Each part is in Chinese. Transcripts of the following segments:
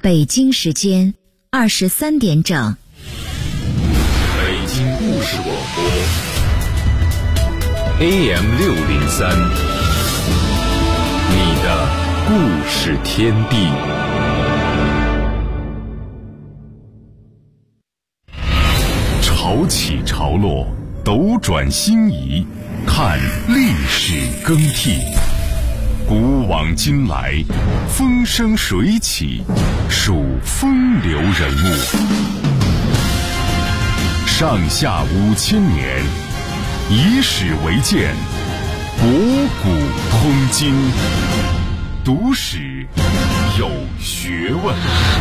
北京时间23点整。 北京故事广播 AM603，你的故事天地。潮起潮落，斗转星移，看历史更替。古往今来，风生水起，数风流人物。上下5000年，以史为鉴，博古通今，读史有学问。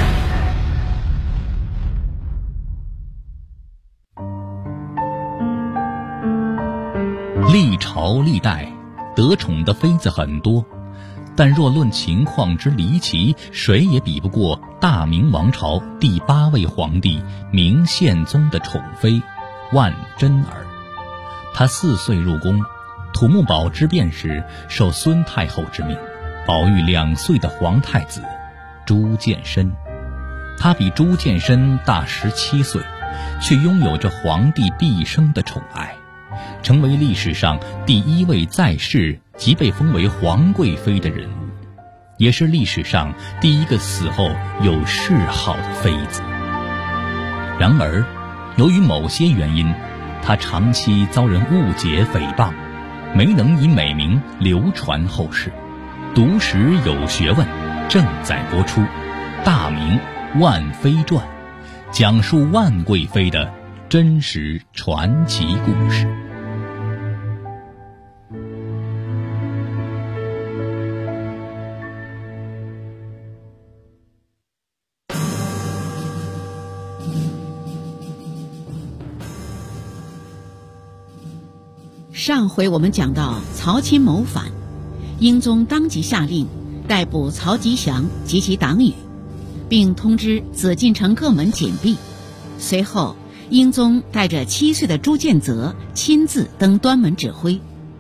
历朝历代得宠的妃子很多，但若论情况之离奇，谁也比不过大明王朝第8位皇帝明宪宗的宠妃万贞儿。她4岁入宫，土木堡之变时受孙太后之命，保育2岁的皇太子朱见深。她比朱见深大17岁，却拥有着皇帝毕生的宠爱，成为历史上第1位在世即被封为皇贵妃的人物，也是历史上第1个死后有谥号的妃子。然而，由于某些原因，她长期遭人误解诽谤，没能以美名流传后世。读史有学问正在播出《大明万妃传》，讲述万贵妃的真实传奇故事。 上回我们讲到曹钦谋反，英宗当即下令逮捕曹吉祥及其党羽，并通知紫禁城各门紧闭。随后英宗带着7岁的朱见泽亲自登端门指挥。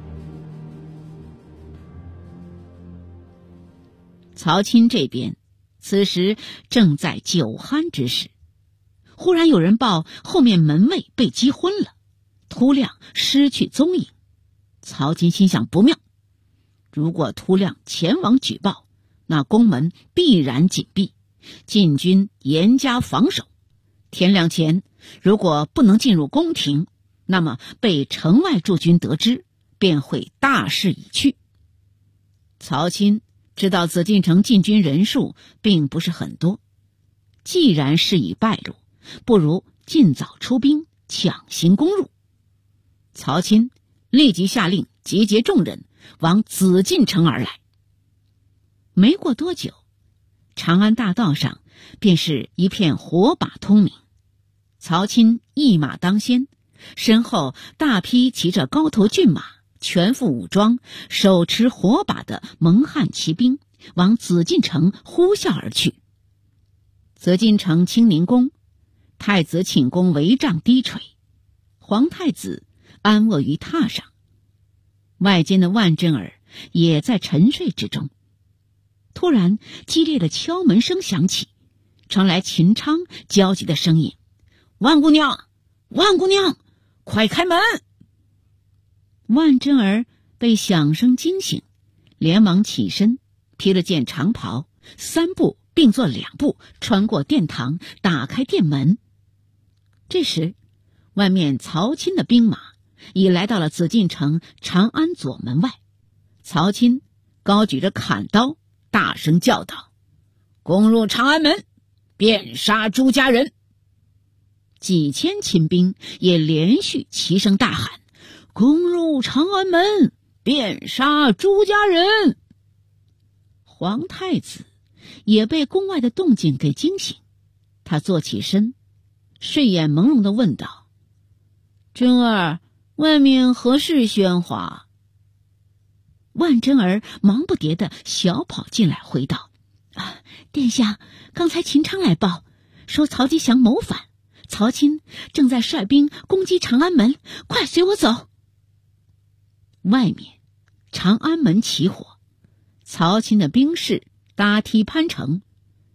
曹钦这边此时正在酒酣之时，忽然有人报后面门卫被击昏了，突亮失去踪影。曹钦心想不妙，如果突亮前往举报，那宫门必然紧闭，禁军严加防守。天亮前如果不能进入宫廷，那么被城外驻军得知，便会大势已去。曹钦知道紫禁城禁军人数并不是很多，既然事已败露，不如尽早出兵强行攻入。曹钦立即下令集结众人往紫禁城而来。没过多久，长安大道上便是一片火把通明。曹钦一马当先，身后大批骑着高头骏马、全副武装、手持火把的蒙汉骑兵往紫禁城呼啸而去。紫禁城清宁宫，太子寝宫帷帐低垂，皇太子安卧于榻上，外间的万贞儿也在沉睡之中。突然激烈的敲门声响起，传来秦昌焦急的声音：万姑娘，万姑娘，快开门！万贞儿被响声惊醒，连忙起身，披了件长袍，3步并作2步穿过殿堂，打开殿门。这时外面曹钦的兵马已来到了紫禁城长安左门外。曹钦高举着砍刀，大声叫道：攻入长安门，便杀朱家人！几千亲兵也连续齐声大喊：攻入长安门，便杀朱家人！皇太子也被宫外的动静给惊醒，他坐起身，睡眼朦胧地问道：贞儿，外面何事喧哗？万贞儿忙不迭地小跑进来回道：殿下，刚才秦昌来报，说曹吉祥谋反，曹钦正在率兵攻击长安门，快随我走。外面长安门起火，曹钦的兵士搭梯攀城，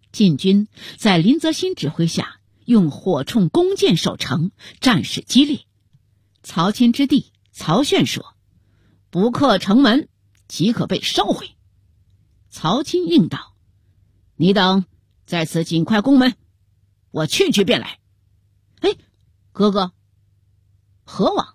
晋军在林则新指挥下用火铳弓箭守城，战事激烈。曹钦之弟曹炫说：“不克城门，即可被烧毁。”曹钦应道：“你等在此尽快攻门，我去便来。”哎，哥哥，何往？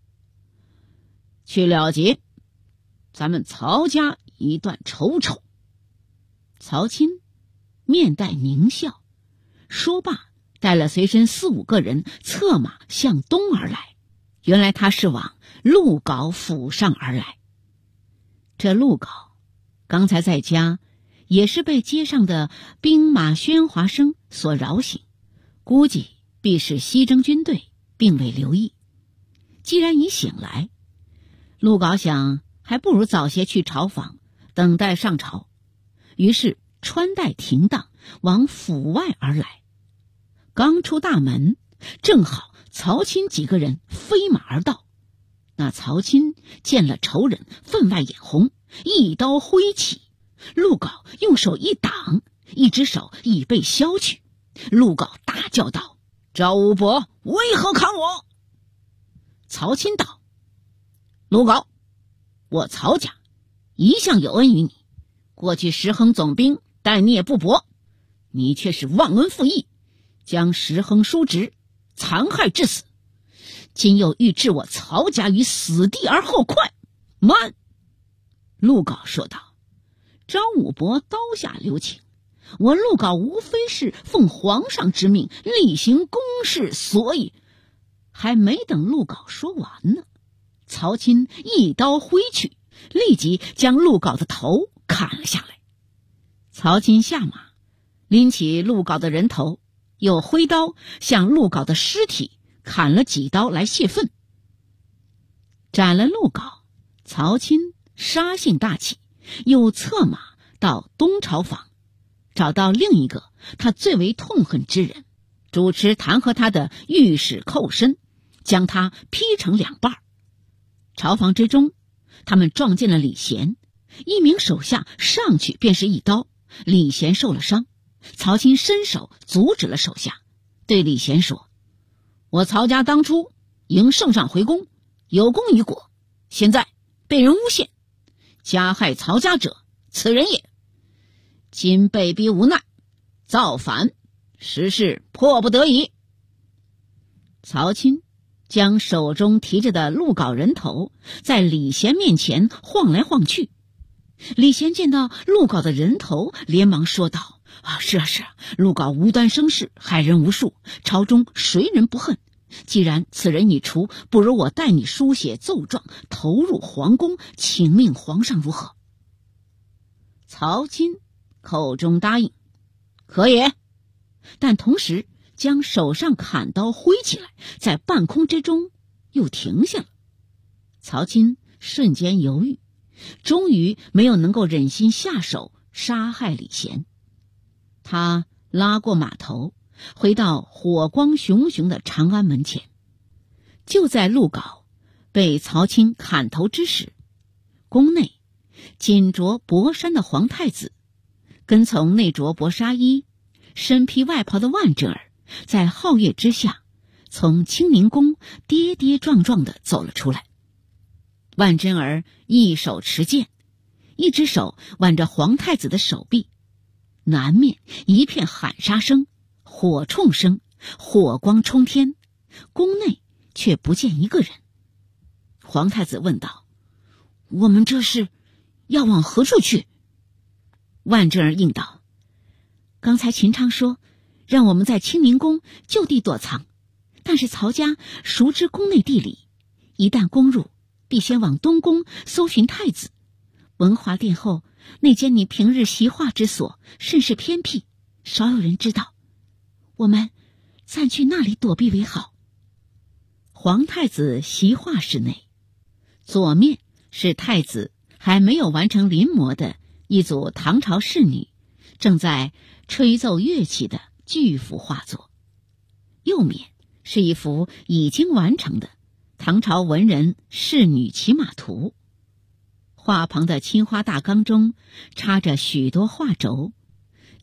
去了结咱们曹家一段仇仇。曹钦面带狞笑，说罢带了随身4、5个人策马向东而来。原来他是往陆皋府上而来。这陆皋刚才在家也是被街上的兵马喧哗声所扰醒，估计必是西征军队，并未留意。既然已醒来，陆皋想还不如早些去朝访，等待上朝，于是穿戴停当，往府外而来。刚出大门，正好曹钦几个人飞马而到。那曹钦见了仇人，分外眼红，一刀挥起，陆皋用手一挡，一只手已被削去。陆皋大叫道：“赵武伯为何砍我？”曹钦道：“陆皋，我曹家一向有恩于你，过去石亨总兵待你也不薄，你却是忘恩负义，将石亨叔侄残害致死，今又欲置我曹家于死地而后快，慢！”陆皋说道：“张武伯刀下留情，我陆皋无非是奉皇上之命，例行公事，所以……”还没等陆皋说完呢，曹钦一刀挥去，立即将陆皋的头砍了下来。曹钦下马，拎起陆皋的人头，又挥刀向陆皋的尸体砍了几刀来泄愤。斩了陆皋，曹钦杀性大起，又策马到东朝访，找到另一个他最为痛恨之人，主持弹劾他的御史寇申，将他劈成2半。朝房之中，他们撞见了李贤，一名手下上去便是一刀，李贤受了伤。曹钦伸手阻止了手下，对李贤说：“我曹家当初迎圣上回宫，有功于国，现在被人诬陷，加害曹家者，此人也。今被逼无奈，造反，实是迫不得已。”曹钦将手中提着的陆皋人头在李贤面前晃来晃去。李贤见到陆皋的人头，连忙说道：“是啊，陆皋无端生事，害人无数，朝中谁人不恨？既然此人已除，不如我代你书写奏状，投入皇宫，请命皇上，如何？”曹钦口中答应：“可也。”但同时将手上砍刀挥起来，在半空之中又停下了。曹钦瞬间犹豫，终于没有能够忍心下手杀害李贤。他拉过马头，回到火光熊熊的长安门前。就在陆皋被曹钦砍头之时，宫内锦着薄衫的皇太子，跟从内着薄纱衣、身披外袍的万贞儿，在皓月之下，从清宁宫跌跌撞撞地走了出来。万贞儿一手持剑，一只手挽着皇太子的手臂，南面一片喊杀声、火铳声，火光冲天，宫内却不见一个人。皇太子问道：“我们这是要往何处去？”万贞儿应道：“刚才秦昌说让我们在清宁宫就地躲藏，但是曹家熟知宫内地理，一旦攻入，必先往东宫搜寻太子。文华殿后那间你平日习画之所甚是偏僻，少有人知道，我们暂去那里躲避为好。”皇太子习画室内，左面是太子还没有完成临摹的一组唐朝仕女正在吹奏乐器的巨幅画作，右面是一幅已经完成的唐朝文人仕女骑马图。画旁的青花大缸中插着许多画轴，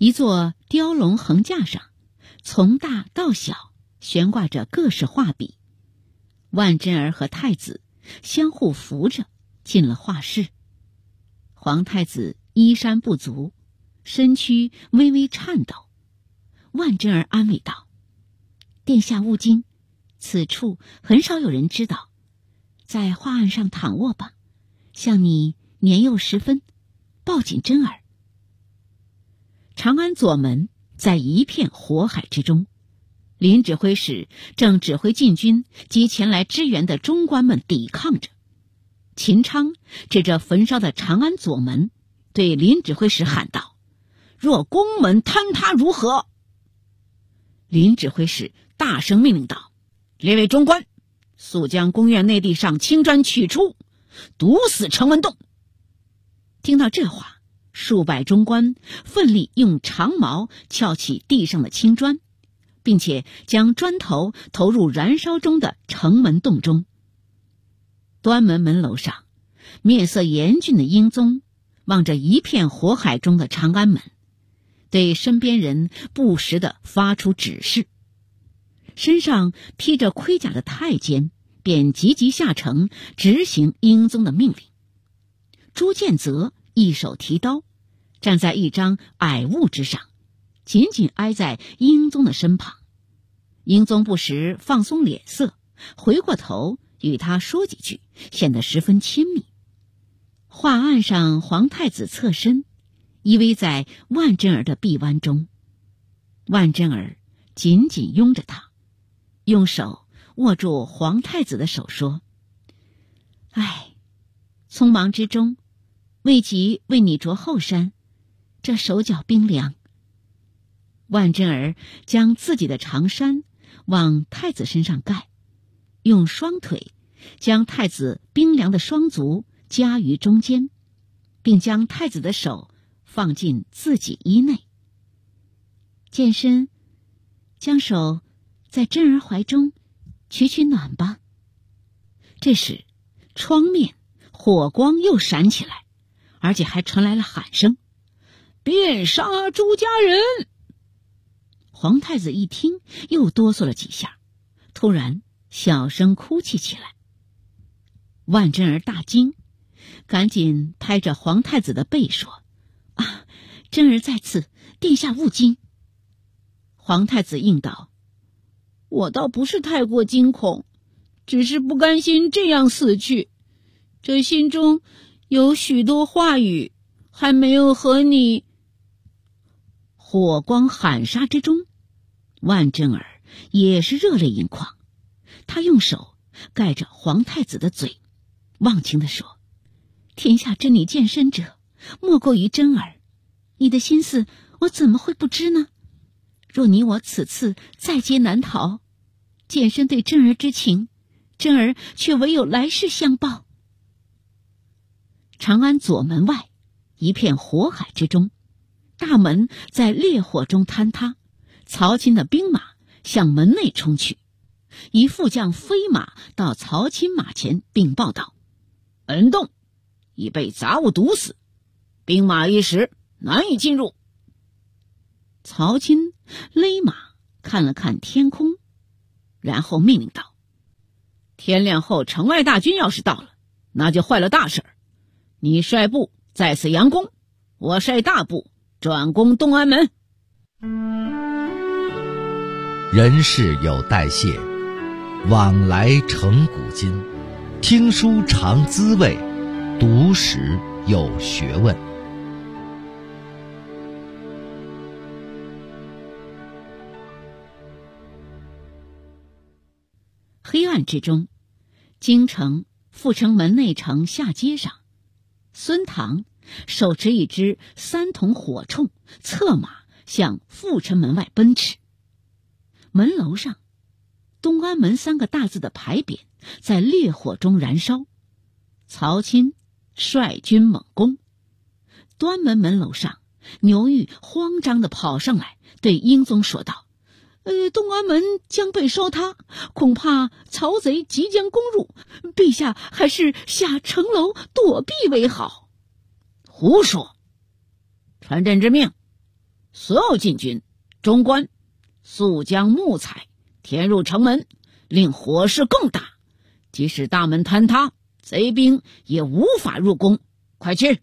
一座雕龙横架上，从大到小悬挂着各式画笔。万贞儿和太子相互扶着进了画室。皇太子衣衫不足，身躯微微颤抖。万贞儿安慰道：“殿下勿惊，此处很少有人知道，在画案上躺卧吧，像你年幼时分，抱紧贞儿。”长安左门在一片火海之中，林指挥使正指挥禁军及前来支援的中官们抵抗着。秦昌指着焚烧的长安左门，对林指挥使喊道：“若宫门坍塌如何？”林指挥使大声命令道：“列位中官，速将宫院内地上青砖取出，堵死城门洞。”听到这话，数百中官奋力用长矛撬起地上的青砖，并且将砖头投入燃烧中的城门洞中。端门门楼上，面色严峻的英宗望着一片火海中的长安门，对身边人不时地发出指示。身上披着盔甲的太监便急急下城执行英宗的命令。朱建泽一手提刀，站在一张矮物之上，紧紧挨在英宗的身旁。英宗不时放松脸色，回过头与他说几句，显得十分亲密。画案上，皇太子侧身依偎在万贞儿的臂弯中，万贞儿紧紧拥着他，用手握住皇太子的手说：“唉，匆忙之中未及为你着后衫，这手脚冰凉。”万贞儿将自己的长衫往太子身上盖，用双腿将太子冰凉的双足夹于中间，并将太子的手放进自己衣内。健身，将手在贞儿怀中取取暖吧。这时，窗面火光又闪起来，而且还传来了喊声：“便杀朱家人！”皇太子一听，又哆嗦了几下，突然小声哭泣起来。万贞儿大惊，赶紧拍着皇太子的背说：“啊，贞儿在此，殿下勿惊。”皇太子应道：“我倒不是太过惊恐，只是不甘心这样死去，这心中有许多话语还没有和你。”火光喊杀之中，万贞儿也是热泪盈眶，他用手盖着皇太子的嘴，忘情地说：“天下知你健身者，莫过于贞儿，你的心思我怎么会不知呢？若你我此次在劫难逃，健身对贞儿之情，贞儿却唯有来世相报。”长安左门外，一片火海之中，大门在烈火中坍塌，曹钦的兵马向门内冲去。一副将飞马到曹钦马前禀报道：“本洞已被杂物堵死，兵马一时难以进入。”曹钦勒马看了看天空，然后命令道：“天亮后城外大军要是到了，那就坏了大事儿。你率部在此佯攻，我率大部转攻东安门。” 人事有代谢，往来成古今。听书尝滋味，读史有学问。 黑暗之中，京城阜成门内城下街上，孙唐手持一只3筒火铳，策马向阜成门外奔驰。门楼上，东安门3个大字的牌匾在烈火中燃烧。曹钦率军猛攻。端门门楼上，牛玉慌张地跑上来，对英宗说道：“东安门将被烧塌，恐怕曹贼即将攻入，陛下还是下城楼躲避为好。”“胡说！传朕之命， 所有禁军、中官速将木材填入城门，令火势更大。即使大门坍塌，贼兵也无法入宫。快去！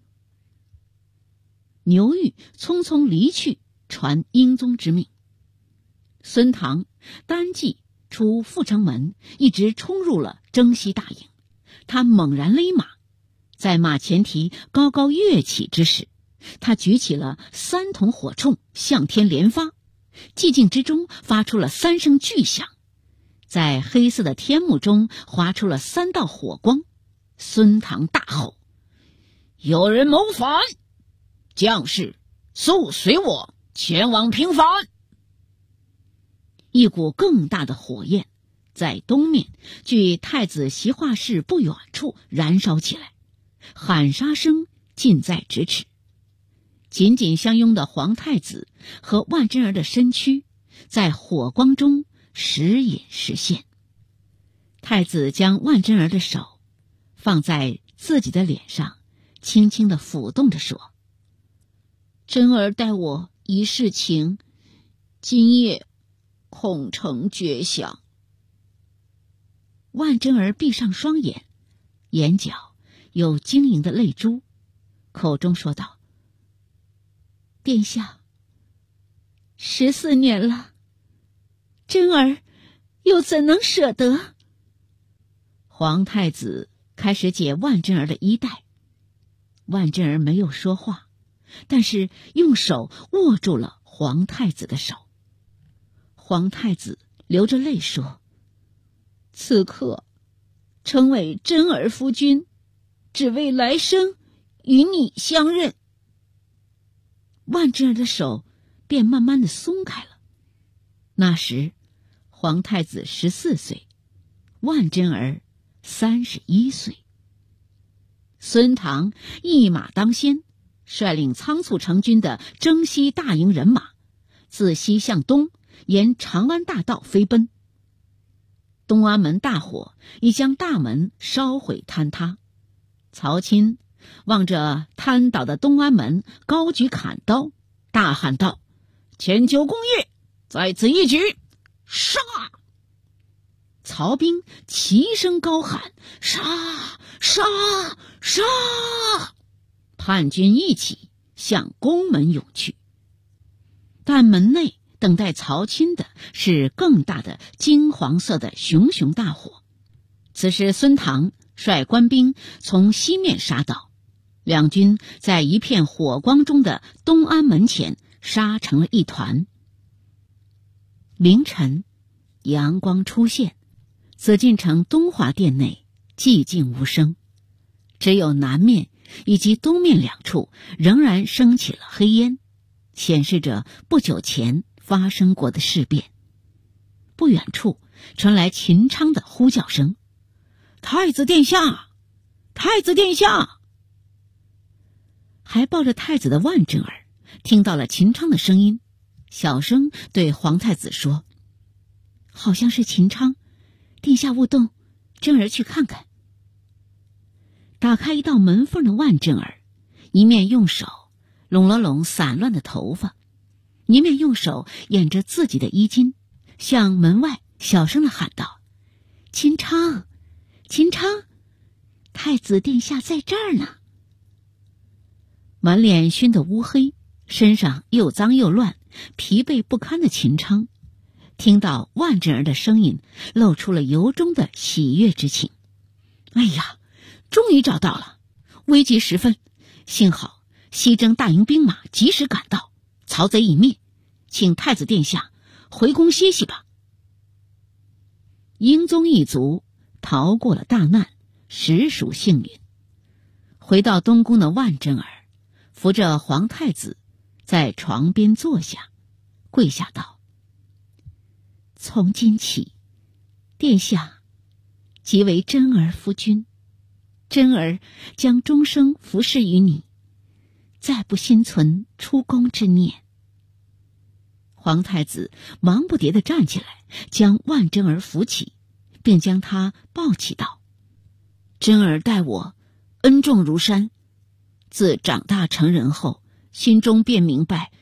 牛玉匆匆离去，传英宗之命。孙唐单骑出阜成门，一直冲入了征西大营。他猛然勒马，在马前蹄高高跃起之时，他举起了3筒火铳，向天连发。寂静之中发出了3声巨响，在黑色的天幕中划出了3道火光。孙唐大吼：有人谋反！将士速随我前往平反！一股更大的火焰在东面距太子席化室不远处燃烧起来，喊杀声近在咫尺。紧紧相拥的皇太子和万贞儿的身躯在火光中时隐时现。太子将万贞儿的手放在自己的脸上，轻轻地抚动着说：贞儿待我一世情，今夜恐成绝响。万贞儿闭上双眼，眼角有晶莹的泪珠，口中说道：殿下，14年了，贞儿又怎能舍得？皇太子开始解万贞儿的衣带，万贞儿没有说话，但是用手握住了皇太子的手。皇太子流着泪说：此刻称为贞儿夫君，只为来生与你相认。万贞儿的手便慢慢的松开了。那时皇太子14岁，万贞儿31岁。孙唐一马当先，率领仓促成军的征西大营人马自西向东沿长安大道飞奔。东安门大火已将大门烧毁坍塌，曹钦望着瘫倒的东安门，高举砍刀，大喊道：千秋功业在此一举！杀！曹兵齐声高喊：杀！杀！杀！叛军一起向宫门涌去。但门内等待曹钦的是更大的金黄色的熊熊大火。此时孙唐率官兵从西面杀到，两军在一片火光中的东安门前杀成了一团。凌晨，阳光出现，紫禁城东华殿内寂静无声，只有南面以及东面2处仍然升起了黑烟，显示着不久前发生过的事变。不远处传来秦昌的呼叫声：太子殿下！太子殿下！还抱着太子的万贞儿听到了秦昌的声音，小声对皇太子说：好像是秦昌，殿下勿动，贞儿去看看。打开一道门缝的万贞儿一面用手拢了拢散乱的头发，一面用手掩着自己的衣襟，向门外小声地喊道：秦昌，秦昌，太子殿下在这儿呢。满脸熏得乌黑，身上又脏又乱，疲惫不堪的秦昌听到万贞儿的声音，露出了由衷的喜悦之情。哎呀，终于找到了！危急时分，幸好西征大营兵马及时赶到，曹贼已灭，请太子殿下回宫歇息吧。英宗一族逃过了大难，实属幸运。回到东宫的万贞儿扶着皇太子在床边坐下，跪下道：从今起，殿下即为贞儿夫君，贞儿将终生服侍于你，再不心存出宫之念。皇太子忙不迭地站起来，将万贞儿扶起，并将她抱起道：贞儿待我恩重如山，自长大成人后，心中便明白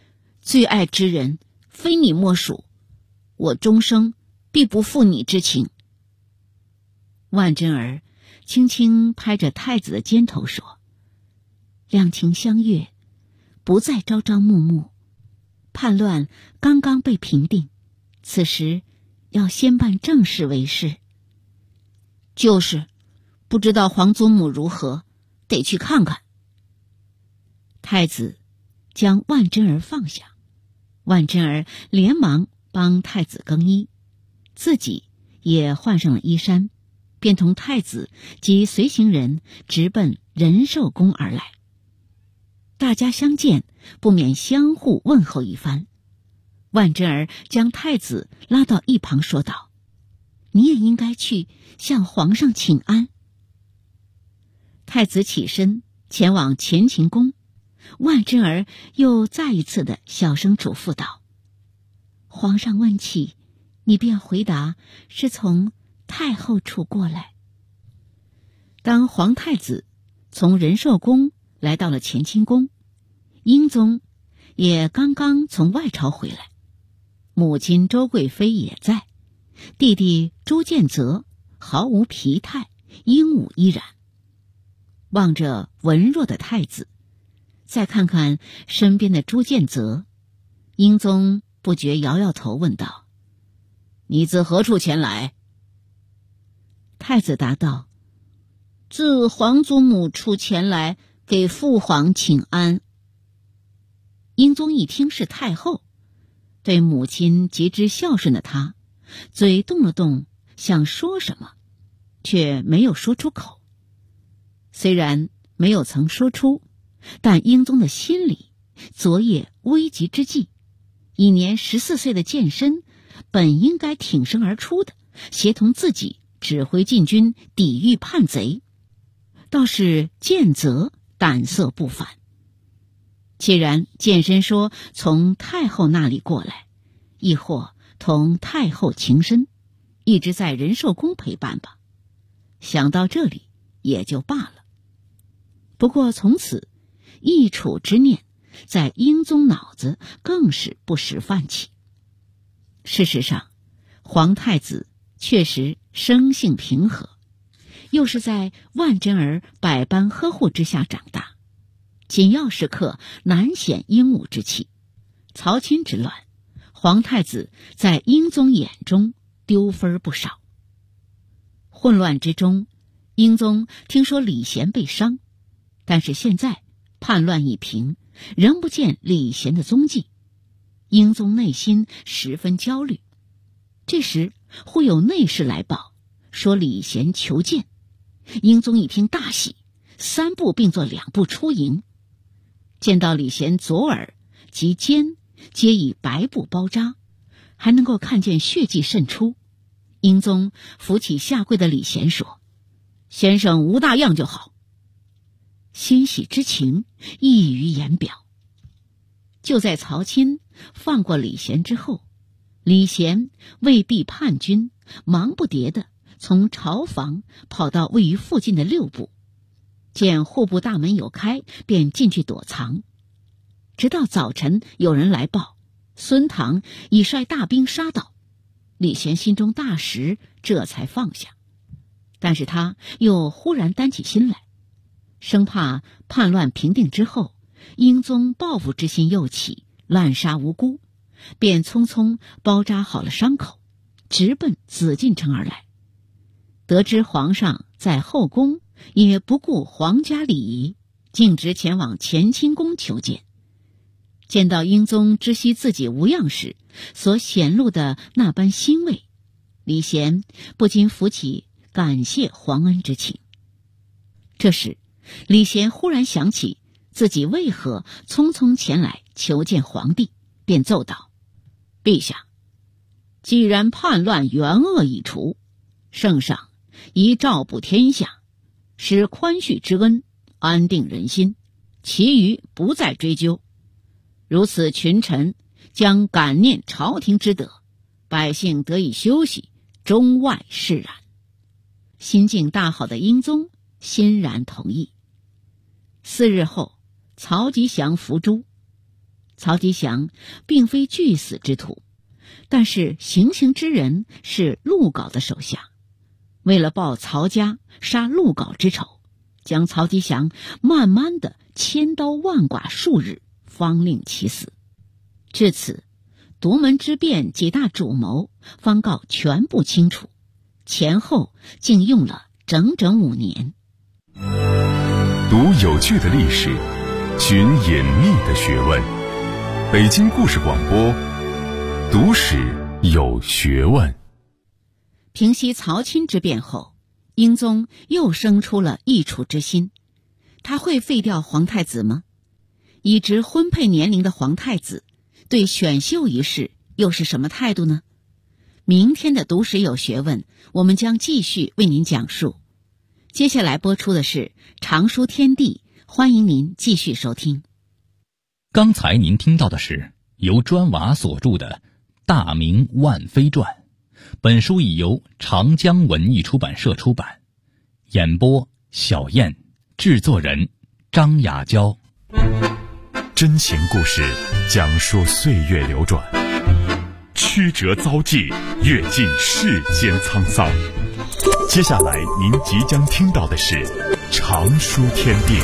最爱之人，非你莫属，我终生必不负你之情。”万贞儿轻轻拍着太子的肩头说：“两情相悦，不再朝朝暮暮。叛乱刚刚被平定，此时要先办正事为是。”“就是，不知道皇祖母如何，得去看看。”太子将万贞儿放下，万贞儿连忙帮太子更衣，自己也换上了衣衫，便同太子及随行人直奔仁寿宫而来。大家相见，不免相互问候一番。万贞儿将太子拉到一旁说道：“你也应该去向皇上请安。”太子起身前往乾清宫，万贞儿又再一次的小声嘱咐道：“皇上问起，你便回答是从太后处过来。”当皇太子从仁寿宫来到了乾清宫，英宗也刚刚从外朝回来，母亲周贵妃也在，弟弟朱建泽毫无疲态，英武依然。望着文弱的太子，再看看身边的朱建泽，英宗不觉摇摇头问道：“你自何处前来？”太子答道：“自皇祖母处前来，给父皇请安。”英宗一听是太后，对母亲极之孝顺的他，嘴动了动，想说什么，却没有说出口。虽然没有曾说出，但英宗的心里昨夜危急之际，已年14岁的健身本应该挺身而出的，协同自己指挥禁军抵御叛贼，倒是建泽胆色不凡。既然健身说从太后那里过来，亦或同太后情深，一直在仁寿宫陪伴吧。想到这里也就罢了。不过从此易楚之念在英宗脑子更是不时泛起。事实上，皇太子确实生性平和，又是在万贞儿百般呵护之下长大，紧要时刻难显英武之气。曹钦之乱，皇太子在英宗眼中丢分不少。混乱之中，英宗听说李贤被伤，但是现在叛乱已平，仍不见李贤的踪迹，英宗内心十分焦虑。这时忽有内侍来报，说李贤求见。英宗一听大喜，3步并作2步出营，见到李贤左耳及肩皆以白布包扎，还能够看见血迹渗出。英宗扶起下跪的李贤说：“先生无大恙就好。”欣喜之情溢于言表。就在曹钦放过李贤之后，李贤为避叛军，忙不迭地从朝房跑到位于附近的6部，见户部大门有开，便进去躲藏。直到早晨有人来报，孙唐已率大兵杀到，李贤心中大石，这才放下。但是他又忽然担起心来，生怕叛乱平定之后，英宗报复之心又起，滥杀无辜，便匆匆包扎好了伤口，直奔紫禁城而来。得知皇上在后宫，也不顾皇家礼仪，径直前往乾清宫求见。见到英宗知悉自己无恙时所显露的那般欣慰，李贤不禁浮起感谢皇恩之情。这时李贤忽然想起自己为何匆匆前来求见皇帝，便奏道：“陛下，既然叛乱元恶已除，圣上宜照补天下，使宽恤之恩，安定人心，其余不再追究。如此群臣将感念朝廷之德，百姓得以休息，中外释然。”心境大好的英宗欣然同意。4日后，曹吉祥伏诛。 曹吉祥并非拒死之徒，但是行刑之人是陆皋的手下，为了报曹家杀陆皋之仇，将曹吉祥慢慢的千刀万剐数日，方令其死。至此，夺门之变几大主谋方告全部清楚，前后竟用了整整5年。 读有趣的历史，寻隐秘的学问。北京故事广播，读史有学问。 平息曹钦之变后，英宗又生出了易储之心，他会废掉皇太子吗？已值婚配年龄的皇太子对选秀一事又是什么态度呢？明天的读史有学问，我们将继续为您讲述。接下来播出的是常书天地，欢迎您继续收听。 刚才您听到的是由砖瓦所著的《大明万妃传》，本书已由长江文艺出版社出版。演播小燕，制作人张雅娇。 真情故事讲述岁月流转，曲折遭际，阅尽世间沧桑。接下来您即将听到的是常书天地。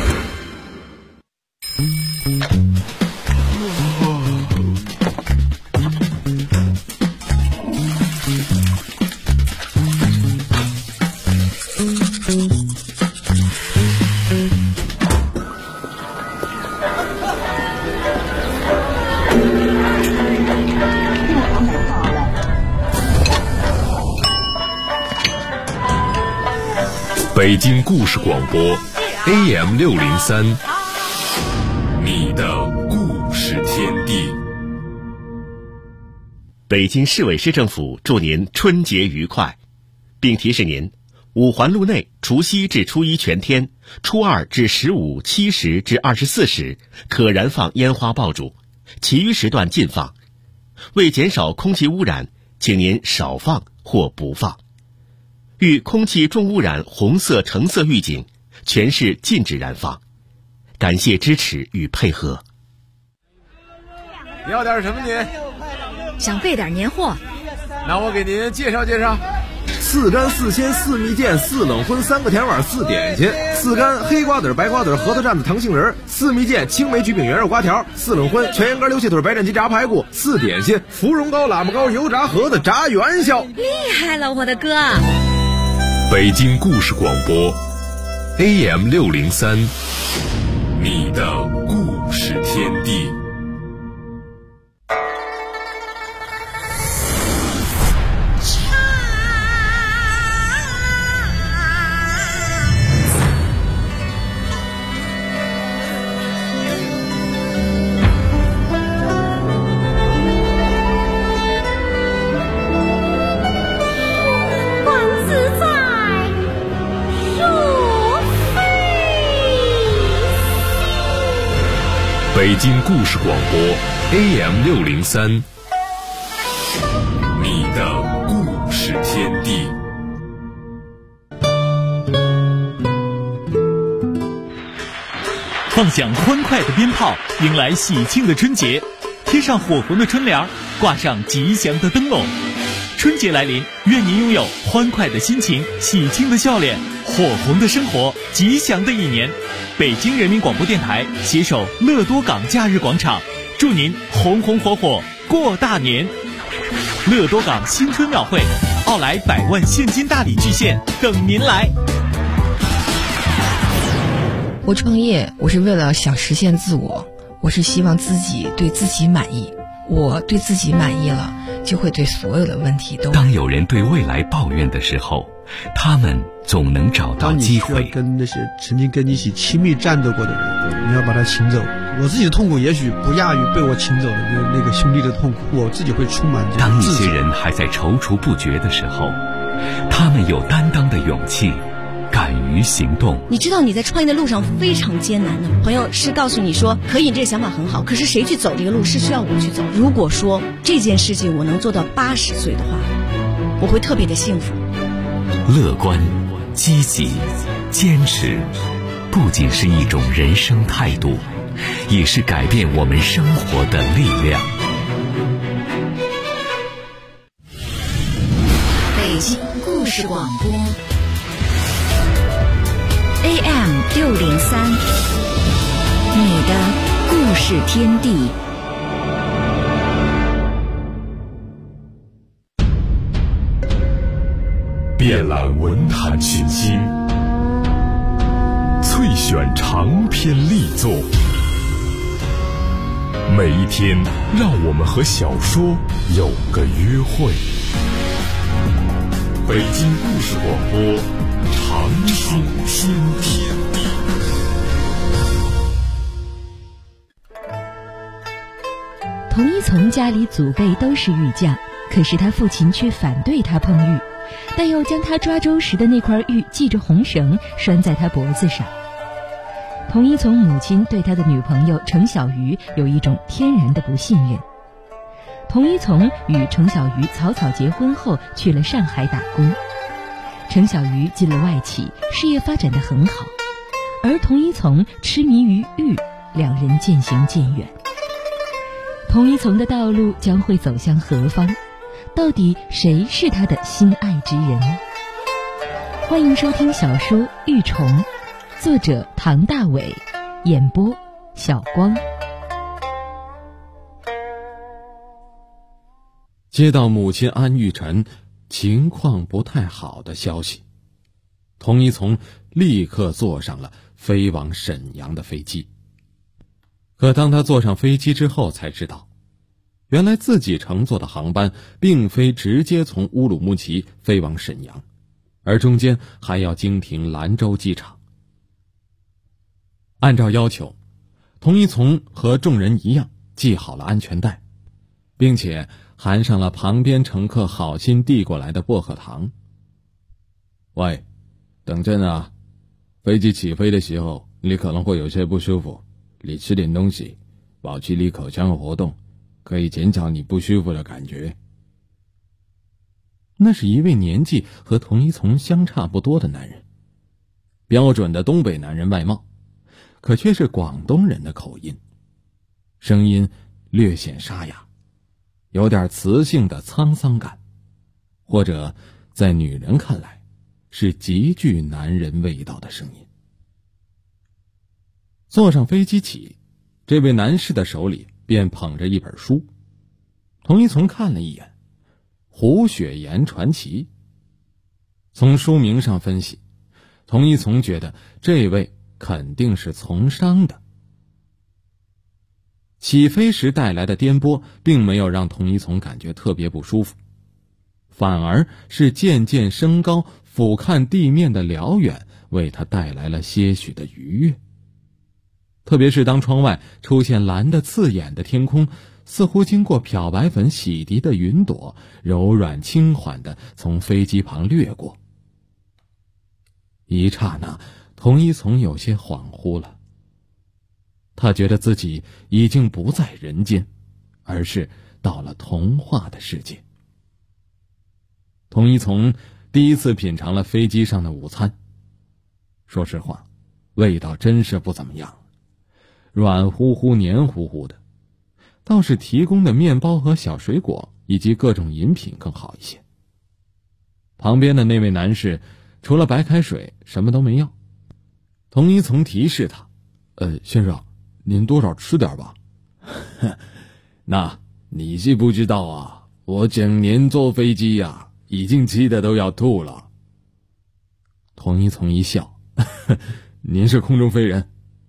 北京故事广播 AM603， 你的故事天地。 北京市委市政府祝您春节愉快，并提示您，五环路内除夕至初一全天，初二至15、7时至24时可燃放烟花爆竹，其余时段禁放。为减少空气污染，请您少放或不放。遇空气重污染红色、橙色预警，全市禁止燃放。感谢支持与配合。 你要点什么您？ 想备点年货。 那我给您介绍介绍。4干4鲜4蜜饯4冷荤3个甜碗4点心，4干黑瓜子、白瓜子、核桃蘸子、糖杏仁，4蜜饯青梅焗饼、圆肉瓜条，4冷荤全羊肝、溜蟹腿、白斩鸡、炸排骨，4点心芙蓉糕、喇嘛糕、油炸盒子、炸元宵。 厉害了，我的哥！ 北京故事广播 AM603， 你的故事天地。北京故事广播 AM603， 你的故事天地。 放响欢快的鞭炮，迎来喜庆的春节，贴上火红的春联，挂上吉祥的灯笼。春节来临，愿您拥有欢快的心情、喜庆的笑脸、火红的生活、吉祥的一年。北京人民广播电台携手乐多港假日广场，祝您红红火火过大年。乐多港新春庙会，奥莱100万现金大礼巨献等您来。 我创业，我是为了想实现自我，我是希望自己对自己满意。我对自己满意了，就会对所有的问题都。 当有人对未来抱怨的时候，他们总能找到机会。 当你需要跟那些曾经跟你一起亲密战斗过的人，你要把他请走。我自己的痛苦也许不亚于被我请走的那个兄弟的痛苦，我自己会充满这种当一些人还在踌躇不决的时候，他们有担当的勇气，敢于行动。 你知道你在创业的路上非常艰难的，朋友是告诉你说可以，这个想法很好，可是谁去走这个路是需要我去走。如果说这件事情我能做到80岁的话，我会特别的幸福。 乐观、积极、坚持， 不仅是一种人生态度，也是改变我们生活的力量。 北京故事广播 AM603，你的故事天地。 遍览文坛群星，萃选长篇力作，每一天让我们和小说有个约会。北京故事广播，长书天地。 童一从家里祖辈都是玉匠，可是他父亲却反对他碰玉，但又将他抓周时的那块玉系着红绳拴在他脖子上。童一从母亲对他的女朋友程小鱼有一种天然的不信任。童一从与程小鱼草草结婚后去了上海打工，程小鱼进了外企，事业发展得很好，而童一从痴迷于玉，两人渐行渐远。童一从的道路将会走向何方？到底谁是他的心爱之人？欢迎收听小说《玉虫》，作者唐大伟，演播小光。 接到母亲安玉宸情况不太好的消息，童一从立刻坐上了飞往沈阳的飞机。可当他坐上飞机之后才知道，原来自己乘坐的航班并非直接从乌鲁木齐飞往沈阳，而中间还要经停兰州机场。按照要求，童一从和众人一样系好了安全带，并且含上了旁边乘客好心递过来的薄荷糖。喂，等阵啊，飞机起飞的时候你可能会有些不舒服，你吃点东西，保持你口腔的活动，可以减少你不舒服的感觉。那是一位年纪和童一从相差不多的男人，标准的东北男人外貌，可却是广东人的口音，声音略显沙哑，有点磁性的沧桑感，或者在女人看来是极具男人味道的声音。坐上飞机起，这位男士的手里便捧着一本书，童一从看了一眼，胡雪岩传奇。从书名上分析，童一从觉得这位肯定是从商的。起飞时带来的颠簸并没有让童一从感觉特别不舒服，反而是渐渐升高俯瞰地面的辽远为他带来了些许的愉悦。特别是当窗外出现蓝的刺眼的天空，似乎经过漂白粉洗涤的云朵，柔软轻缓地从飞机旁掠过。一刹那，童一从有些恍惚了，他觉得自己已经不在人间，而是到了童话的世界。童一从第一次品尝了飞机上的午餐，说实话，味道真是不怎么样，软乎乎黏糊糊的，倒是提供的面包和小水果以及各种饮品更好一些。旁边的那位男士除了白开水什么都没要。童一从提示他，先生，您多少吃点吧。那你是不知道啊，我整年坐飞机啊，已经吃的都要吐了。童一从一笑，您是空中飞人。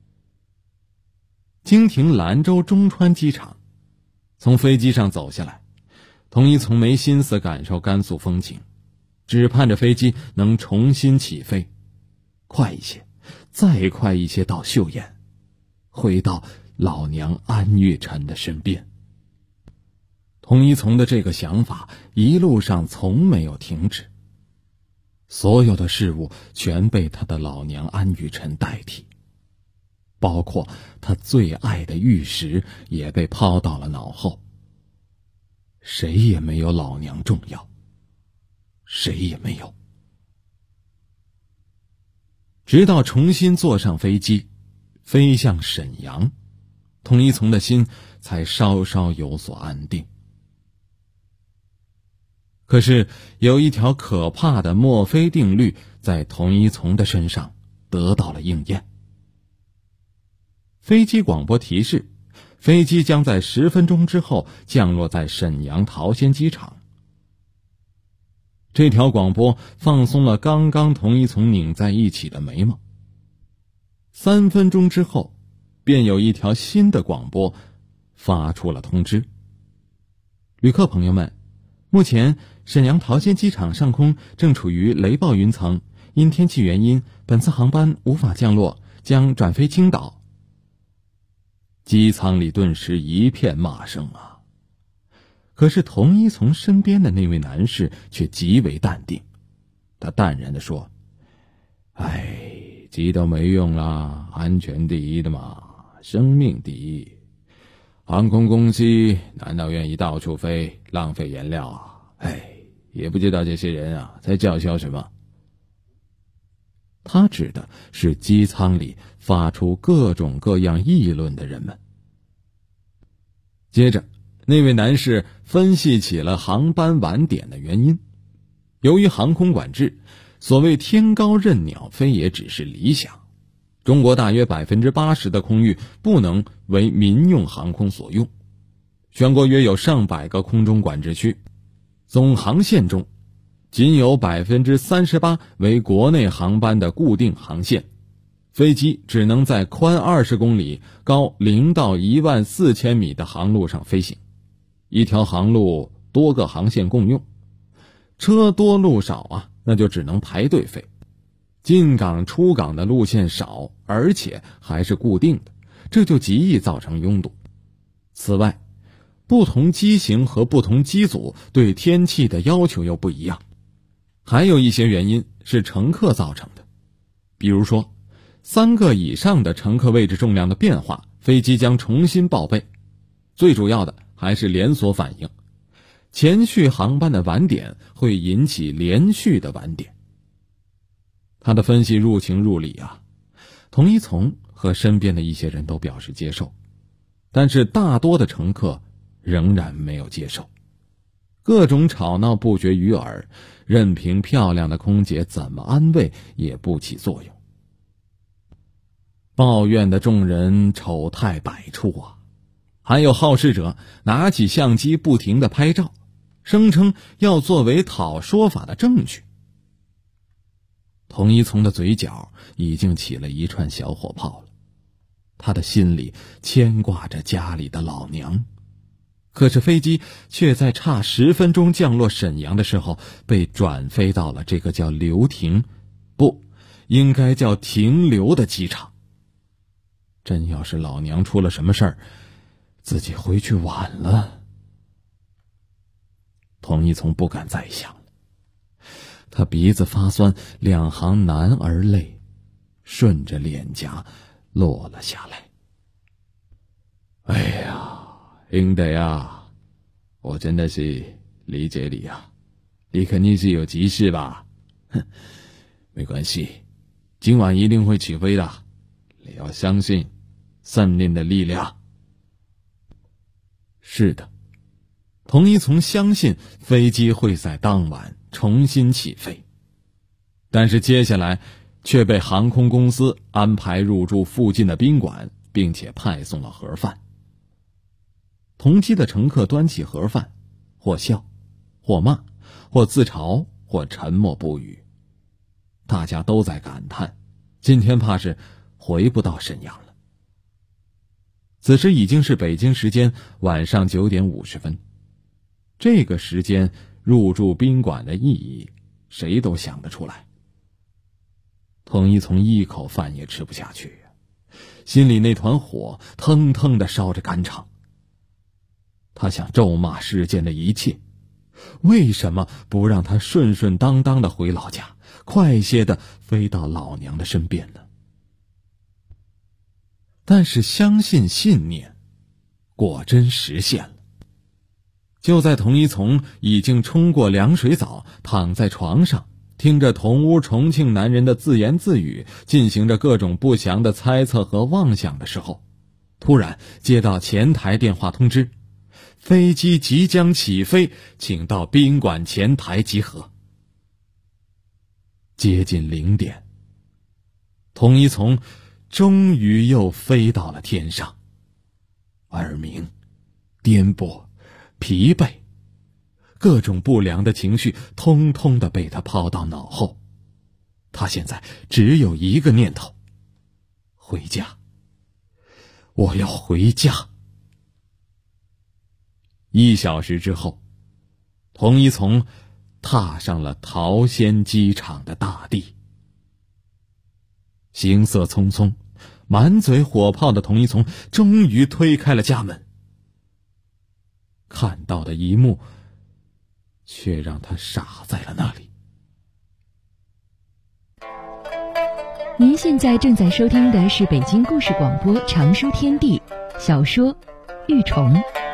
经停兰州中川机场，从飞机上走下来，童一从没心思感受甘肃风情，只盼着飞机能重新起飞，快一些，再快一些到岫岩，回到老娘安玉宸的身边。童一从的这个想法一路上从没有停止，所有的事物全被他的老娘安玉宸代替，包括他最爱的玉石也被抛到了脑后。谁也没有老娘重要，谁也没有。 直到重新坐上飞机，飞向沈阳，童一从的心才稍稍有所安定。可是有一条可怕的墨菲定律在童一从的身上得到了应验。飞机广播提示，飞机将在10分钟之后降落在沈阳桃仙机场。这条广播放松了刚刚童一从拧在一起的眉毛。3分钟之后，便有一条新的广播发出了通知：旅客朋友们，目前沈阳桃仙机场上空正处于雷暴云层，因天气原因，本次航班无法降落，将转飞青岛。机舱里顿时一片骂声啊！可是童一从身边的那位男士却极为淡定，他淡然地说：急都没用啦，安全第一的嘛，生命第一。航空公司难道愿意到处飞，浪费颜料啊？也不知道这些人啊在叫嚣什么。他指的是机舱里发出各种各样议论的人们。接着，那位男士分析起了航班晚点的原因。由于航空管制，所谓天高任鸟飞也只是理想。中国大约 80% 的空域不能为民用航空所用，全国约有上百个空中管制区，总航线中仅有 38% 为国内航班的固定航线，飞机只能在宽20公里、高0到14000米的航路上飞行，一条航路多个航线共用，车多路少啊，那就只能排队飞。进港出港的路线少，而且还是固定的，这就极易造成拥堵。此外，不同机型和不同机组对天气的要求又不一样。还有一些原因是乘客造成的，比如说3个以上的乘客位置重量的变化，飞机将重新报备。最主要的还是连锁反应，前续航班的晚点会引起连续的晚点。他的分析入情入理啊，童一从和身边的一些人都表示接受，但是大多的乘客仍然没有接受。各种吵闹不绝于耳，任凭漂亮的空姐怎么安慰也不起作用。抱怨的众人丑态百出啊，还有好事者拿起相机不停地拍照，声称要作为讨说法的证据。童一从的嘴角已经起了一串小火泡了，他的心里牵挂着家里的老娘。可是飞机却在差10分钟降落沈阳的时候被转飞到了这个叫留停，不，应该叫停留的机场。真要是老娘出了什么事儿，自己回去晚了。童一从不敢再想了，他鼻子发酸，2行男儿泪顺着脸颊落了下来。兄弟啊，我真的是理解你啊，你肯定是有急事吧？没关系，今晚一定会起飞的，你要相信生命的力量。是的，童一从相信飞机会在当晚重新起飞，但是接下来却被航空公司安排入住附近的宾馆，并且派送了盒饭。同机的乘客端起盒饭，或笑，或骂，或自嘲，或沉默不语。大家都在感叹，今天怕是回不到沈阳了。此时已经是北京时间晚上9点50分，这个时间入住宾馆的意义，谁都想得出来。童一从一口饭也吃不下去，心里那团火腾腾地烧着肝肠。他想咒骂世间的一切，为什么不让他顺顺当当的回老家，快些的飞到老娘的身边呢？但是相信信念果真实现了。就在童一从已经冲过凉水澡，躺在床上听着同屋重庆男人的自言自语，进行着各种不祥的猜测和妄想的时候，突然接到前台电话通知，飞机即将起飞，请到宾馆前台集合。接近0点，童一从终于又飞到了天上。耳鸣、颠簸、疲惫，各种不良的情绪通通的被他抛到脑后。他现在只有一个念头：回家。我要回家。1小时之后，童一从踏上了桃仙机场的大地。行色匆匆，满嘴火炮的童一从终于推开了家门，看到的一幕却让他傻在了那里。 您现在正在收听的是北京故事广播长书天地小说《玉虫》。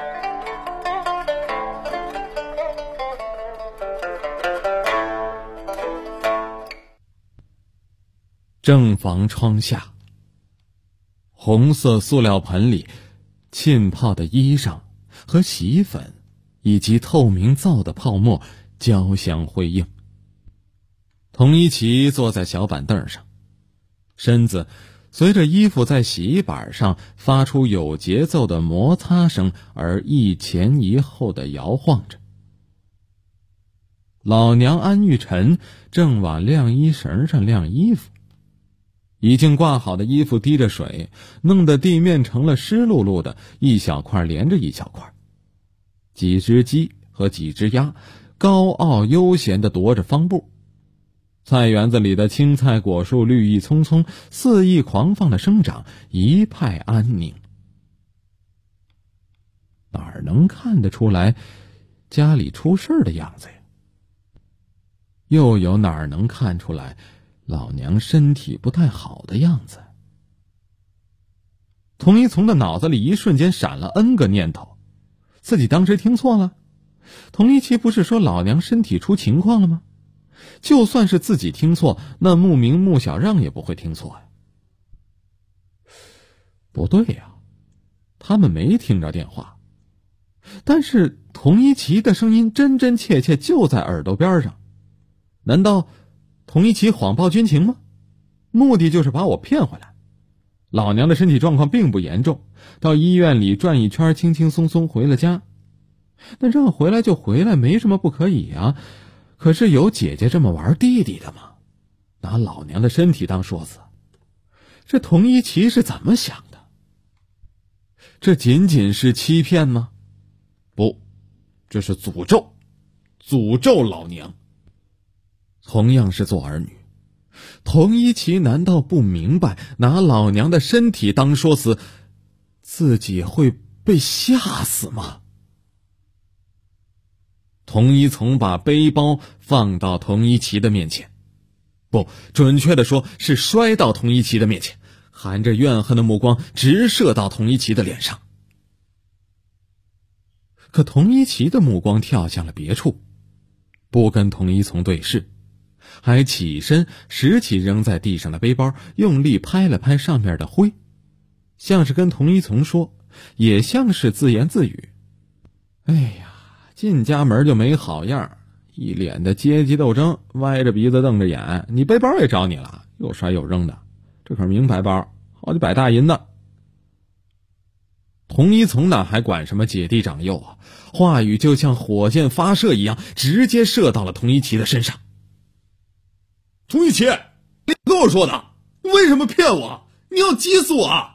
正房窗下，红色塑料盆里浸泡的衣裳和洗衣粉以及透明皂的泡沫交相辉映。童一奇坐在小板凳上，身子随着衣服在洗衣板上发出有节奏的摩擦声而一前一后地摇晃着。老娘安玉宸正往晾衣绳上晾衣服，已经挂好的衣服滴着水，弄得地面成了湿漉漉的，一小块连着一小块。几只鸡和几只鸭高傲悠闲地踱着方步，菜园子里的青菜果树绿意葱葱，肆意狂放的生长，一派安宁。哪儿能看得出来家里出事的样子呀？又有哪儿能看出来老娘身体不太好的样子？童一从的脑子里一瞬间闪了 N 个念头，自己当时听错了。童一奇不是说老娘身体出情况了吗？就算是自己听错，那穆明穆小让也不会听错呀。不对呀，他们没听着电话，但是童一奇的声音真真切切就在耳朵边上。难道童一奇谎报军情吗？目的就是把我骗回来。老娘的身体状况并不严重，到医院里转一圈，轻轻松松回了家。那让回来就回来，没什么不可以啊。可是有姐姐这么玩弟弟的吗？拿老娘的身体当说辞，这童一奇是怎么想的？这仅仅是欺骗吗？不，这是诅咒，诅咒老娘。同样是做儿女，童一奇难道不明白拿老娘的身体当说辞，自己会被吓死吗？童一从把背包放到童一奇的面前，不，准确的说是摔到童一奇的面前，含着怨恨的目光直射到童一奇的脸上。可童一奇的目光跳向了别处，不跟童一从对视，还起身拾起扔在地上的背包，用力拍了拍上面的灰，像是跟童一从说，也像是自言自语。哎呀，进家门就没好样，一脸的阶级斗争，歪着鼻子瞪着眼，你背包也找你了，又摔又扔的，这可是名牌包，好几百大银的。童一从哪还管什么姐弟长幼啊，话语就像火箭发射一样，直接射到了童一奇的身上。童一奇，你跟我说的，你为什么骗我？你要激死我！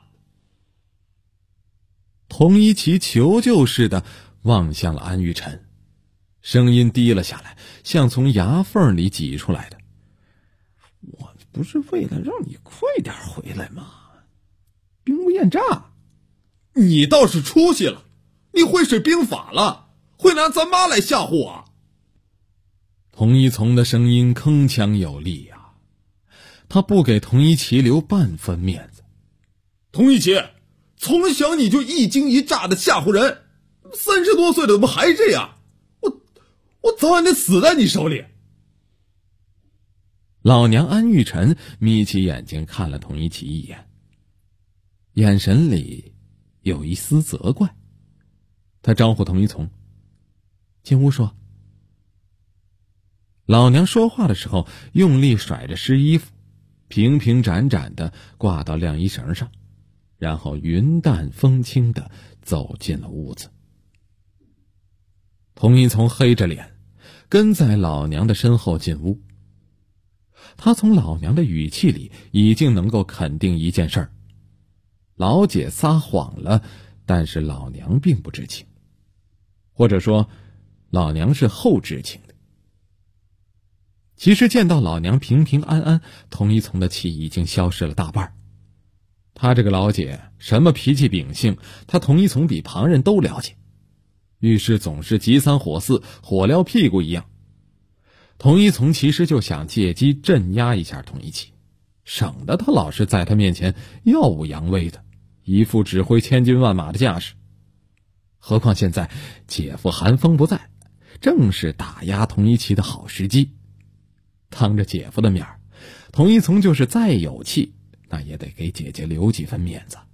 童一奇求救似的望向了安玉宸，声音低了下来，像从牙缝里挤出来的。我不是为了让你快点回来吗？兵不厌诈。你倒是出息了，你会使兵法了，会拿咱妈来吓唬我。童一从的声音铿锵有力啊，他不给童一奇留半分面子。童一奇，从小你就一惊一乍的吓唬人，30多岁了怎么还这样？我早晚得死在你手里。 老娘安玉宸眯起眼睛看了童一奇一眼，眼神里有一丝责怪。他招呼童一从进屋说。老娘说话的时候用力甩着湿衣服，平平展展地挂到晾衣绳上，然后云淡风轻地走进了屋子。童一从黑着脸跟在老娘的身后进屋。他从老娘的语气里已经能够肯定一件事儿，老姐撒谎了，但是老娘并不知情，或者说老娘是后知情的。其实见到老娘平平安安，童一从的气已经消失了大半。他这个老姐什么脾气秉性，他童一从比旁人都了解，遇事总是急三火四，火燎屁股一样。童一从其实就想借机镇压一下童一奇，省得他老是在他面前耀武扬威的，一副指挥千军万马的架势。何况现在姐夫韩风不在，正是打压童一奇的好时机。当着姐夫的面，童一从就是再有气，那也得给姐姐留几分面子。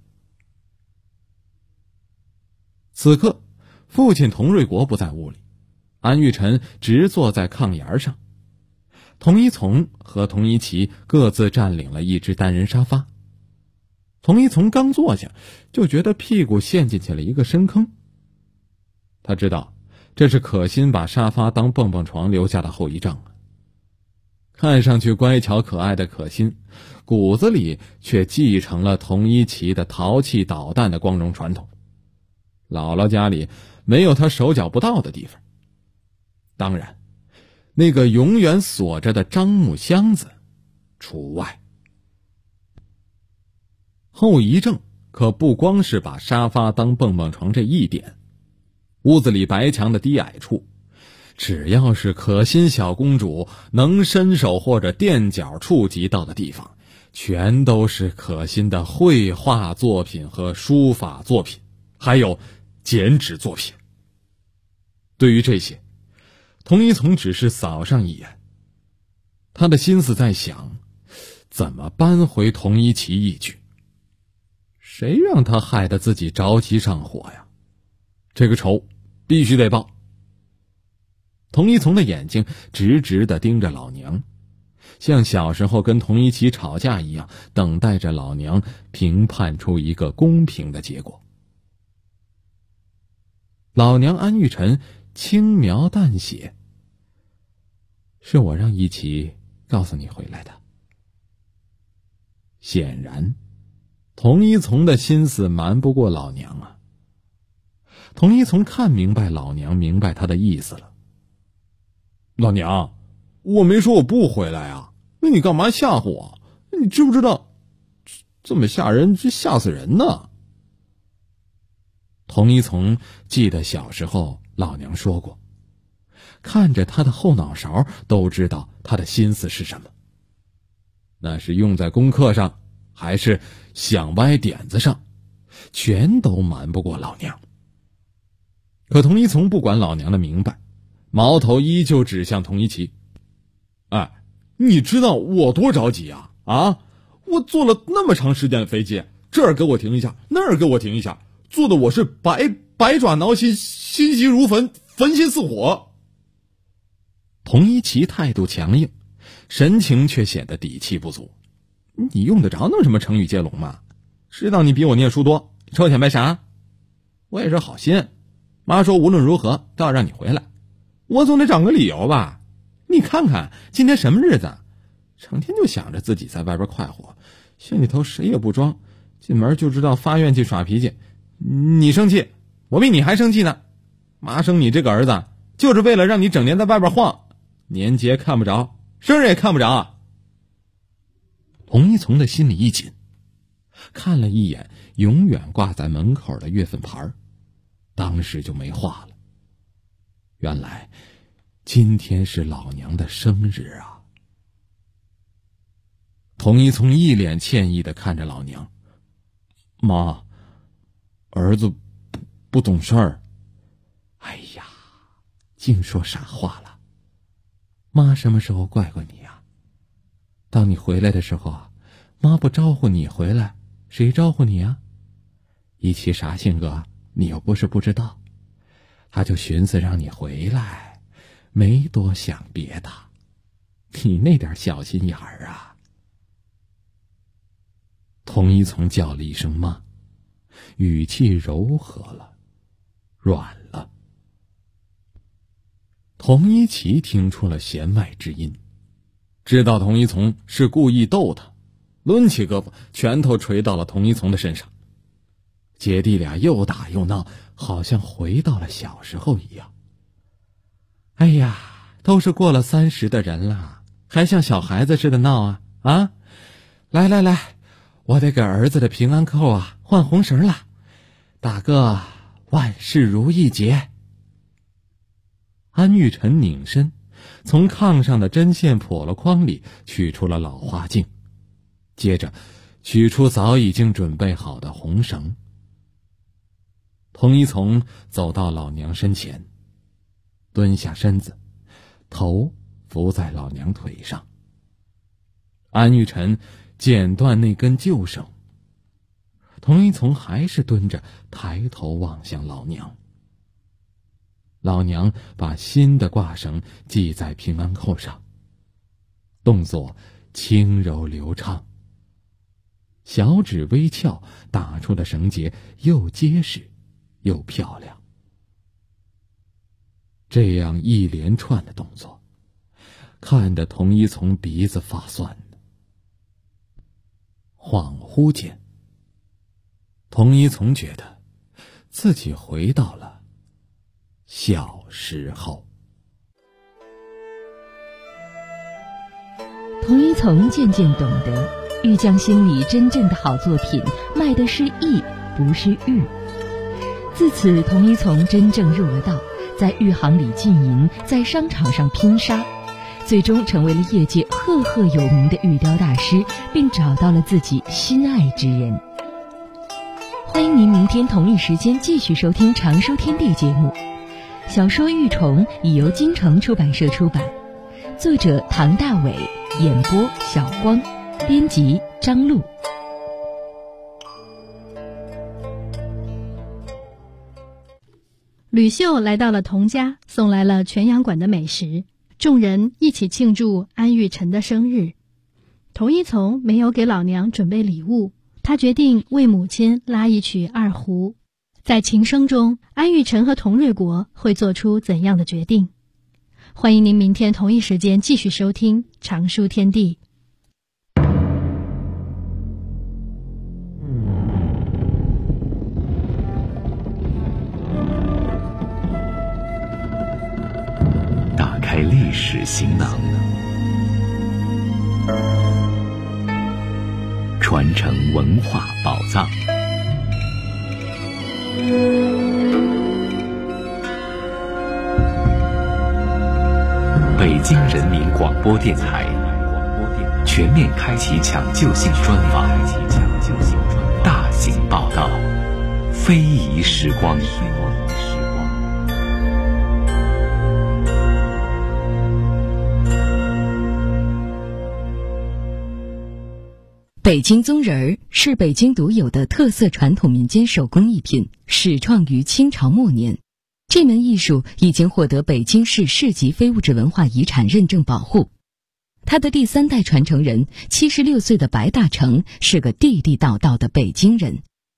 此刻父亲童瑞国不在屋里，安玉宸直坐在炕沿上，童一从和童一奇各自占领了一只单人沙发。童一从刚坐下就觉得屁股陷进去了一个深坑。他知道这是可心把沙发当蹦蹦床留下的后遗症。看上去乖巧可爱的可心，骨子里却继承了童一奇的淘气捣蛋的光荣传统。姥姥家里没有他手脚不到的地方，当然那个永远锁着的樟木箱子除外。后遗症可不光是把沙发当蹦蹦床这一点，屋子里白墙的低矮处，只要是可心小公主能伸手或者垫脚触及到的地方，全都是可心的绘画作品和书法作品，还有剪纸作品。对于这些，童一从只是扫上一眼，他的心思在想，怎么扳回童一奇一局？谁让他害得自己着急上火呀？这个仇必须得报。童一从的眼睛直直地盯着老娘，像小时候跟童一奇吵架一样，等待着老娘评判出一个公平的结果。老娘安玉宸轻描淡写：是我让一奇告诉你回来的。显然童一从的心思瞒不过老娘啊。童一从看明白老娘明白他的意思了。老娘，我没说我不回来啊，那你干嘛吓唬我？你知不知道这么吓人，这吓死人呢？童一从记得小时候老娘说过，看着他的后脑勺都知道他的心思是什么，那是用在功课上还是想歪点子上，全都瞒不过老娘。可童一从不管老娘的明白，矛头依旧指向童一奇。哎，你知道我多着急啊！啊，我坐了那么长时间的飞机，这儿给我停一下，那儿给我停一下，坐的我是百爪挠心，心急如焚，焚心似火。童一奇态度强硬，神情却显得底气不足。你用得着那什么成语接龙吗？知道你比我念书多，你抽钱白啥？我也是好心，妈说无论如何都要让你回来，我总得找个理由吧。你看看今天什么日子，成天就想着自己在外边快活，心里头谁也不装，进门就知道发怨气耍脾气。你生气，我比你还生气呢。妈生你这个儿子就是为了让你整天在外边晃，年节看不着，生日也看不着啊。童一从的心里一紧，看了一眼永远挂在门口的月份牌，当时就没话了。原来今天是老娘的生日啊！童一从一脸歉意地看着老娘，妈，儿子不懂事儿。哎呀，净说傻话了，妈什么时候怪过你呀？ 当你回来的时候啊，妈不招呼你回来，谁招呼你啊？一齐啥性格啊？你又不是不知道，他就寻思让你回来，没多想别的。你那点小心眼儿啊！童一从叫了一声妈，语气柔和了，软了。童一奇听出了弦外之音，知道童一从是故意逗他，抡起胳膊，拳头捶到了童一从的身上。姐弟俩又打又闹，好像回到了小时候一样。哎呀，都是过了30的人了，还像小孩子似的闹啊！啊，来来来，我得给儿子的平安扣啊换红绳了，大哥万事如意结。安玉晨拧身，从炕上的针线笸箩筐里取出了老花镜，接着取出早已经准备好的红绳。童一从走到老娘身前，蹲下身子，头伏在老娘腿上。安玉晨剪断那根旧绳，童一从还是蹲着，抬头望向老娘。老娘把新的挂绳系在平安扣上，动作轻柔流畅，小指微翘，打出的绳结又结实又漂亮。这样一连串的动作，看得童一从鼻子发酸。恍惚间，童一从觉得自己回到了小时候。 童一从渐渐懂得，玉匠心里真正的好作品卖的是艺，不是玉。自此，童一从真正入了道，在玉行里经营，在商场上拼杀，最终成为了业界赫赫有名的玉雕大师，并找到了自己心爱之人。欢迎您明天同一时间继续收听《常书天地》节目。小说《玉虫》已由京城出版社出版，作者唐大伟，演播小光，编辑张璐。 吕秀来到了童家，送来了全阳馆的美食，众人一起庆祝安玉晨的生日。童一从没有给老娘准备礼物，他决定为母亲拉一曲二胡。在琴声中，安玉晨和童瑞国会做出怎样的决定？欢迎您明天同一时间继续收听《常书天地》。 打开历史行囊，传承文化宝藏。北京人民广播电台全面开启抢救性专访，大型报道，非遗时光。 北京宗人儿是北京独有的特色传统民间手工艺品，始创于清朝末年。这门艺术已经获得北京市市级非物质文化遗产认证保护。他的第3代传承人76岁的白大成是个地地道道的北京人。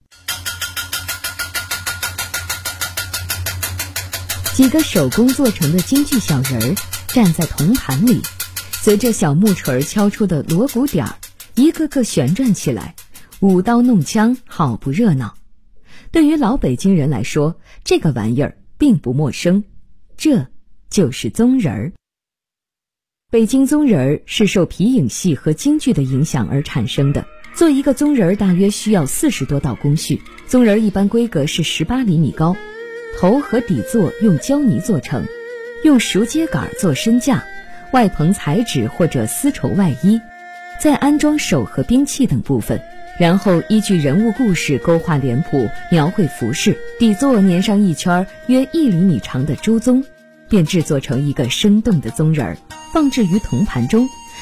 几个手工做成的京剧小人儿站在铜盘里，随着小木锤敲出的锣鼓点儿，一个个旋转起来，舞刀弄枪，好不热闹。对于老北京人来说，这个玩意儿并不陌生，这就是宗人儿。北京宗人儿是受皮影戏和京剧的影响而产生的。做一个宗人儿大约需要40多道工序，宗人儿一般规格是18厘米高，头和底座用胶泥做成，用熟秸秆做身架，外棚彩纸或者丝绸外衣，再安装手和兵器等部分，然后依据人物故事勾画脸谱，描绘服饰，底座粘上一圈约1厘米长的朱棕，便制作成一个生动的宗人儿，放置于铜盘中，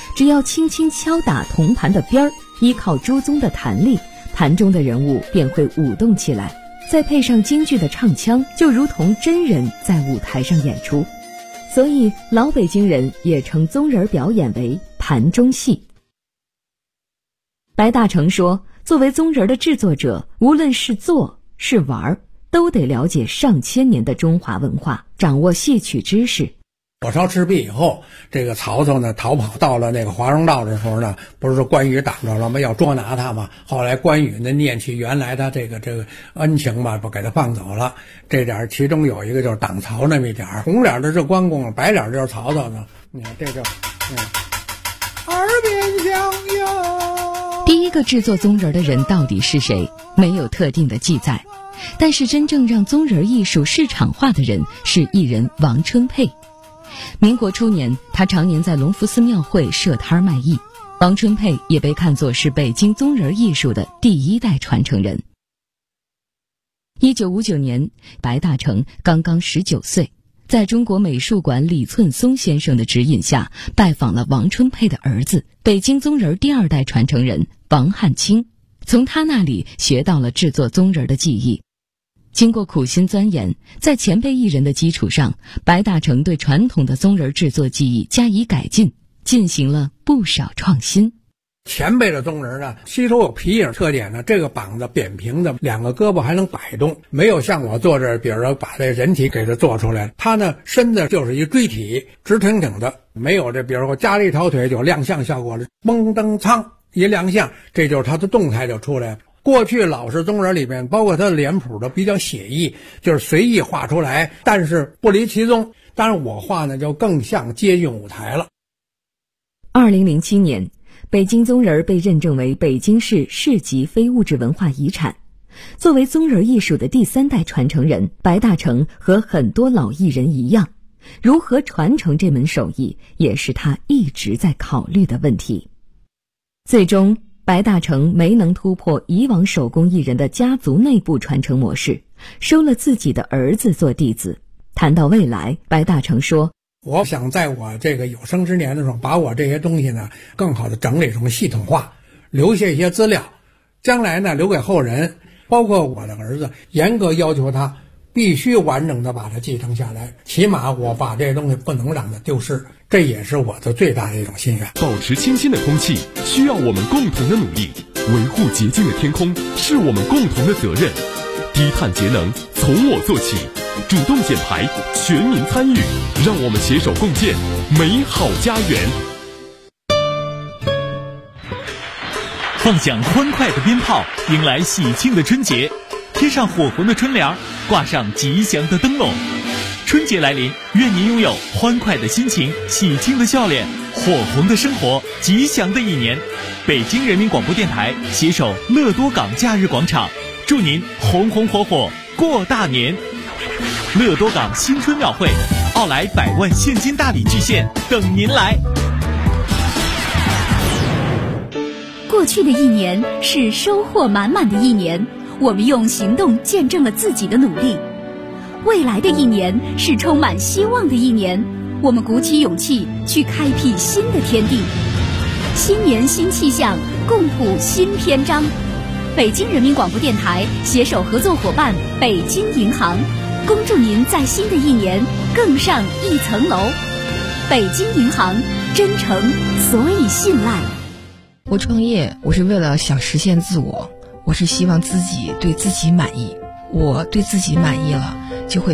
只要轻轻敲打铜盘的边儿，依靠珠宗的弹力，盘中的人物便会舞动起来，再配上京剧的唱腔，就如同真人在舞台上演出。所以老北京人也称宗人表演为盘中戏。白大成说，作为宗人的制作者，无论是做是玩，都得了解上千年的中华文化，掌握戏曲知识。 火烧赤壁以后，这个曹操呢逃跑到了那个华容道的时候呢，不是说关羽挡着了吗？要捉拿他嘛。后来关羽呢念起原来他这个恩情嘛，不给他放走了。这点其中有一个就是挡曹那么一点，红脸的是关公，白脸就是曹操呢。你看这就耳边响哟。 第一个制作宗人的人到底是谁？没有特定的记载，但是真正让宗人艺术市场化的人是艺人王春佩。民国初年，他常年在隆福寺庙会设摊卖艺。王春佩也被看作是北京宗人艺术的第一代传承人。1959年，白大成刚刚19岁，在中国美术馆李寸松先生的指引下，拜访了王春佩的儿子，北京宗人第二代传承人王汉卿，从他那里学到了制作宗人的技艺。经过苦心钻研，在前辈艺人的基础上，白大成对传统的宗人制作技艺加以改进，进行了不少创新。 前辈的宗人呢，吸收有皮影特点呢，这个膀子扁平的，两个胳膊还能摆动，没有像我做这，比如说把这人体给它做出来，他呢身子就是一锥体，直挺挺的，没有这比如说加了一条腿就亮相效果了，嘣噔噌一亮相，这就是他的动态就出来了。过去老式宗人里面，包括他的脸谱都比较写意，就是随意画出来，但是不离其宗。当然我画呢就更像接近舞台了。 2007年，北京宗人被认证为北京市市级非物质文化遗产。作为宗人艺术的第三代传承人，白大成和很多老艺人一样，如何传承这门手艺，也是他一直在考虑的问题。最终白大成没能突破以往手工艺人的家族内部传承模式，收了自己的儿子做弟子。谈到未来，白大成说， 我想在我这个有生之年的时候，把我这些东西呢更好的整理成系统化，留下一些资料，将来呢留给后人，包括我的儿子，严格要求他必须完整的把它继承下来，起码我把这些东西不能让它丢失，这也是我的最大的一种心愿。 保持清新的空气需要我们共同的努力，维护洁净的天空是我们共同的责任。低碳节能从我做起，主动减排，全民参与，让我们携手共建美好家园。 放响欢快的鞭炮，迎来喜庆的春节，贴上火红的春联，挂上吉祥的灯笼。春节来临，愿您拥有欢快的心情、喜庆的笑脸、火红的生活、吉祥的一年。北京人民广播电台携手乐多港假日广场，祝您红红火火过大年。乐多港新春庙会，奥莱100万现金大礼巨献等您来。 过去的一年是收获满满的一年，我们用行动见证了自己的努力。未来的一年是充满希望的一年，我们鼓起勇气去开辟新的天地。新年新气象，共谱新篇章。北京人民广播电台携手合作伙伴北京银行，恭祝您在新的一年更上一层楼。北京银行，真诚所以信赖。 我创业，我是为了想实现自我，我是希望自己对自己满意。我对自己满意了，